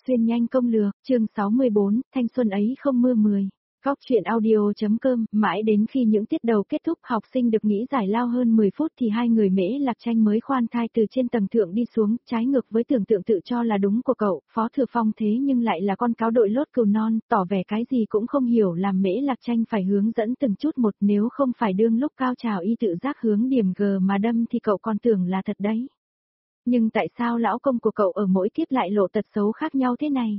Xuyên nhanh công lược, chương 64, thanh xuân ấy không mưa 10. Góc chuyện audio.com, mãi đến khi những tiết đầu kết thúc học sinh được nghỉ giải lao hơn 10 phút thì hai người Mễ Lạc Tranh mới khoan thai từ trên tầng thượng đi xuống, trái ngược với tưởng tượng tự cho là đúng của cậu, Phó Thừa Phong thế nhưng lại là con cáo đội lốt cừu non, tỏ vẻ cái gì cũng không hiểu làm Mễ Lạc Tranh phải hướng dẫn từng chút một, nếu không phải đương lúc cao trào y tự giác hướng điểm G mà đâm thì cậu còn tưởng là thật đấy. Nhưng tại sao lão công của cậu ở mỗi kiếp lại lộ tật xấu khác nhau thế này?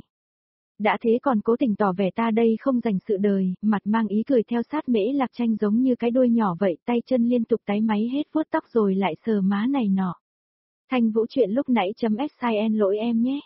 Đã thế còn cố tình tỏ vẻ ta đây không dành sự đời, mặt mang ý cười theo sát Mễ Lạc Tranh giống như cái đuôi nhỏ vậy, tay chân liên tục táy máy hết vuốt tóc rồi lại sờ má này nọ. Thanh Vũ chuyện lúc nãy .sin lỗi em nhé.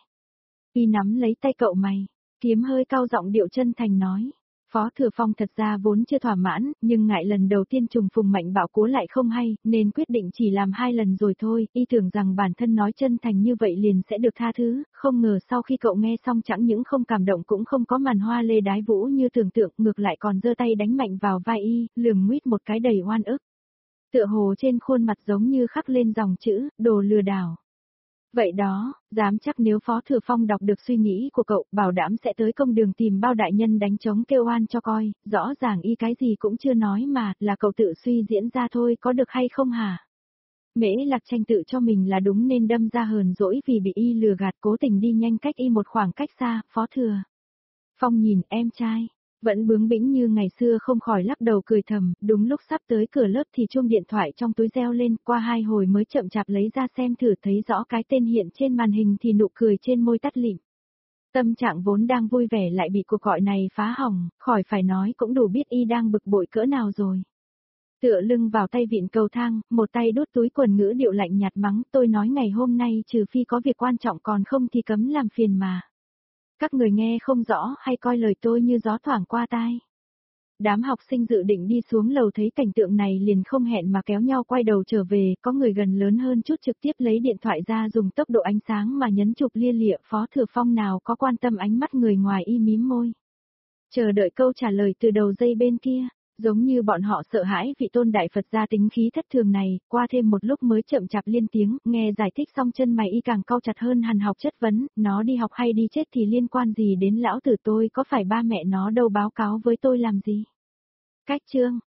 Y nắm lấy tay cậu mày, kiếm hơi cau giọng điệu chân thành nói. Phó Thừa Phong thật ra vốn chưa thỏa mãn, nhưng ngại lần đầu tiên trùng phùng Mạnh Bảo Cố lại không hay, nên quyết định chỉ làm 2 lần rồi thôi, y tưởng rằng bản thân nói chân thành như vậy liền sẽ được tha thứ, không ngờ sau khi cậu nghe xong chẳng những không cảm động cũng không có màn hoa lê đái vũ như tưởng tượng, ngược lại còn giơ tay đánh mạnh vào vai y, lườm nguýt một cái đầy oan ức. Tựa hồ trên khuôn mặt giống như khắc lên dòng chữ, đồ lừa đảo. Vậy đó, dám chắc nếu Phó Thừa Phong đọc được suy nghĩ của cậu, bảo đảm sẽ tới công đường tìm bao đại nhân đánh trống kêu oan cho coi, rõ ràng y cái gì cũng chưa nói mà, là cậu tự suy diễn ra thôi, có được hay không hả? Mễ Lạc Tranh tự cho mình là đúng nên đâm ra hờn dỗi vì bị y lừa gạt, cố tình đi nhanh cách y một khoảng cách xa. Phó Thừa Phong nhìn em trai vẫn bướng bĩnh như ngày xưa không khỏi lắc đầu cười thầm, đúng lúc sắp tới cửa lớp thì chuông điện thoại trong túi reo lên, qua 2 hồi mới chậm chạp lấy ra xem thử, thấy rõ cái tên hiện trên màn hình thì nụ cười trên môi tắt lịm. Tâm trạng vốn đang vui vẻ lại bị cuộc gọi này phá hỏng, khỏi phải nói cũng đủ biết y đang bực bội cỡ nào rồi. Tựa lưng vào tay vịn cầu thang, một tay đút túi quần, ngữ điệu lạnh nhạt mắng, tôi nói ngày hôm nay trừ phi có việc quan trọng còn không thì cấm làm phiền mà. Các người nghe không rõ hay coi lời tôi như gió thoảng qua tai. Đám học sinh dự định đi xuống lầu thấy cảnh tượng này liền không hẹn mà kéo nhau quay đầu trở về, có người gần lớn hơn chút trực tiếp lấy điện thoại ra dùng tốc độ ánh sáng mà nhấn chụp lia lịa. Phó Thừa Phong nào có quan tâm ánh mắt người ngoài, y mím môi. Chờ đợi câu trả lời từ đầu dây bên kia. Giống như bọn họ sợ hãi vị tôn đại Phật gia tính khí thất thường này, qua thêm một lúc mới chậm chạp liên tiếng, nghe giải thích xong chân mày y càng cau chặt hơn hằn học chất vấn, nó đi học hay đi chết thì liên quan gì đến lão tử tôi, có phải ba mẹ nó đâu báo cáo với tôi làm gì. Cách chương,